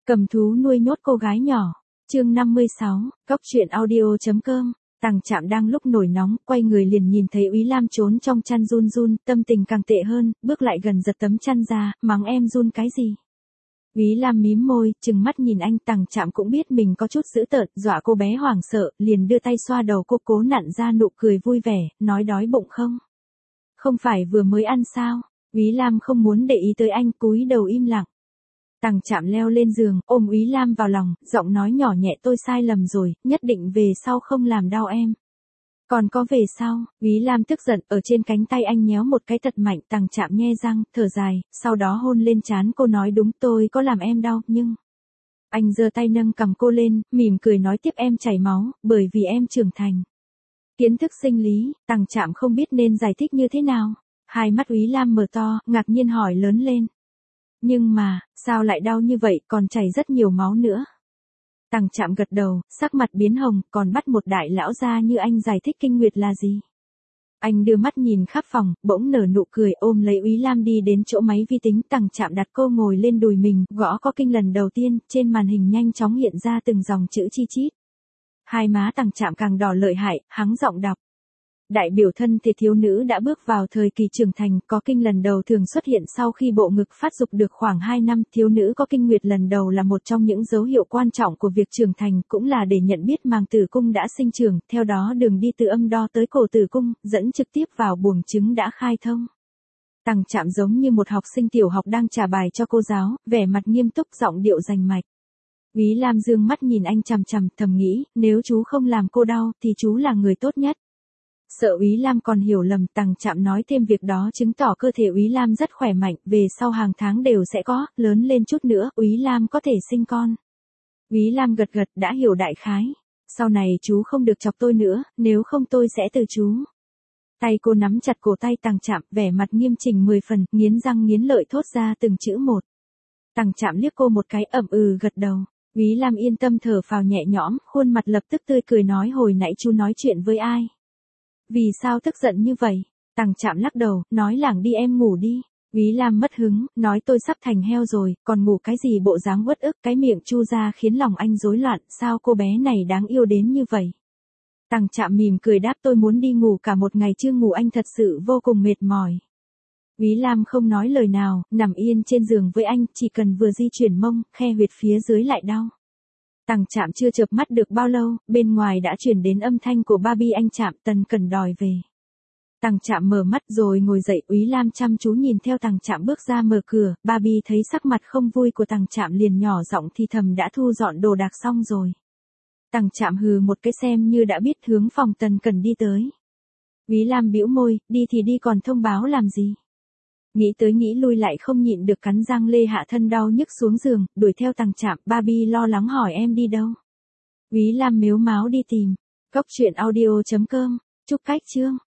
Cầm thú nuôi nhốt cô gái nhỏ. Chương 56, Cóc truyện audio.com. Tằng Trạm đang lúc nổi nóng, quay người liền nhìn thấy Úy Lam trốn trong chăn run run, tâm tình càng tệ hơn, bước lại gần giật tấm chăn ra, mắng em run cái gì. Úy Lam mím môi, trừng mắt nhìn anh. Tằng Trạm cũng biết mình có chút dữ tợn, dọa cô bé hoảng sợ, liền đưa tay xoa đầu cô, cố nặn ra nụ cười vui vẻ, nói đói bụng không? Không phải vừa mới ăn sao? Úy Lam không muốn để ý tới anh, cúi đầu im lặng. Tằng Trạm leo lên giường, ôm Úy Lam vào lòng, giọng nói nhỏ nhẹ, tôi sai lầm rồi, nhất định về sau không làm đau em. Còn có về sau. Úy Lam tức giận, ở trên cánh tay anh nhéo một cái thật mạnh. Tằng Trạm nhe răng, thở dài, sau đó hôn lên trán cô, nói đúng, tôi có làm em đau, nhưng... Anh giơ tay nâng cằm cô lên, mỉm cười nói tiếp, em chảy máu, bởi vì em trưởng thành. Kiến thức sinh lý. Tằng Trạm không biết nên giải thích như thế nào. Hai mắt Úy Lam mở to, ngạc nhiên hỏi lớn lên. Nhưng mà, sao lại đau như vậy, còn chảy rất nhiều máu nữa. Tằng Trạm gật đầu, sắc mặt biến hồng, còn bắt một đại lão gia như anh giải thích kinh nguyệt là gì. Anh đưa mắt nhìn khắp phòng, bỗng nở nụ cười, ôm lấy Úy Lam đi đến chỗ máy vi tính. Tằng Trạm đặt cô ngồi lên đùi mình, gõ có kinh lần đầu tiên, trên màn hình nhanh chóng hiện ra từng dòng chữ chi chít. Hai má Tằng Trạm càng đỏ lợi hại, hắng giọng đọc. Đại biểu thân thể thiếu nữ đã bước vào thời kỳ trưởng thành, có kinh lần đầu thường xuất hiện sau khi bộ ngực phát dục được khoảng 2 năm. Thiếu nữ có kinh nguyệt lần đầu là một trong những dấu hiệu quan trọng của việc trưởng thành, cũng là để nhận biết màng tử cung đã sinh trưởng, theo đó đường đi từ âm đo tới cổ tử cung, dẫn trực tiếp vào buồng trứng đã khai thông. Tằng Trạm giống như một học sinh tiểu học đang trả bài cho cô giáo, vẻ mặt nghiêm túc, giọng điệu rành mạch. Úy Lam dương mắt nhìn anh chằm chằm, thầm nghĩ, nếu chú không làm cô đau, thì chú là người tốt nhất. Sợ Úy Lam còn hiểu lầm, Tằng Trạm nói thêm việc đó chứng tỏ cơ thể Úy Lam rất khỏe mạnh, về sau hàng tháng đều sẽ có, lớn lên chút nữa, Úy Lam có thể sinh con. Úy Lam gật gật, đã hiểu đại khái. Sau này chú không được chọc tôi nữa, nếu không tôi sẽ từ chú. Tay cô nắm chặt cổ tay Tằng Trạm, vẻ mặt nghiêm chỉnh 10 phần, nghiến răng nghiến lợi thốt ra từng chữ một. Tằng Trạm liếc cô một cái, gật đầu. Úy Lam yên tâm thở phào nhẹ nhõm, khuôn mặt lập tức tươi cười, nói hồi nãy chú nói chuyện với ai? Vì sao tức giận như vậy? Tằng Trạm lắc đầu, nói lảng đi, em ngủ đi. Úy Lam mất hứng, nói tôi sắp thành heo rồi, còn ngủ cái gì, bộ dáng uất ức, cái miệng chu ra khiến lòng anh rối loạn, sao cô bé này đáng yêu đến như vậy? Tằng Trạm mỉm cười đáp, tôi muốn đi ngủ, cả một ngày chưa ngủ anh thật sự vô cùng mệt mỏi. Úy Lam không nói lời nào, nằm yên trên giường với anh, chỉ cần vừa di chuyển mông, khe huyệt phía dưới lại đau. Tằng Trạm chưa chợp mắt được bao lâu, bên ngoài đã chuyển đến âm thanh của Barbie, anh Trạm, Tần Cẩn đòi về. Tằng Trạm mở mắt rồi ngồi dậy, Úy Lam chăm chú nhìn theo Tằng Trạm bước ra mở cửa, Barbie thấy sắc mặt không vui của Tằng Trạm liền nhỏ giọng thì thầm, đã thu dọn đồ đạc xong rồi. Tằng Trạm hừ một cái xem như đã biết, hướng phòng Tần Cẩn đi tới. Úy Lam bĩu môi, đi thì đi còn thông báo làm gì? Nghĩ tới nghĩ lui lại không nhịn được cắn răng lê hạ thân đau nhức xuống giường, đuổi theo Tằng Trạm. Barbie lo lắng hỏi, em đi đâu? Úy Lam mếu máo đi tìm. Cóc truyện audio.com. Chúc cách chương.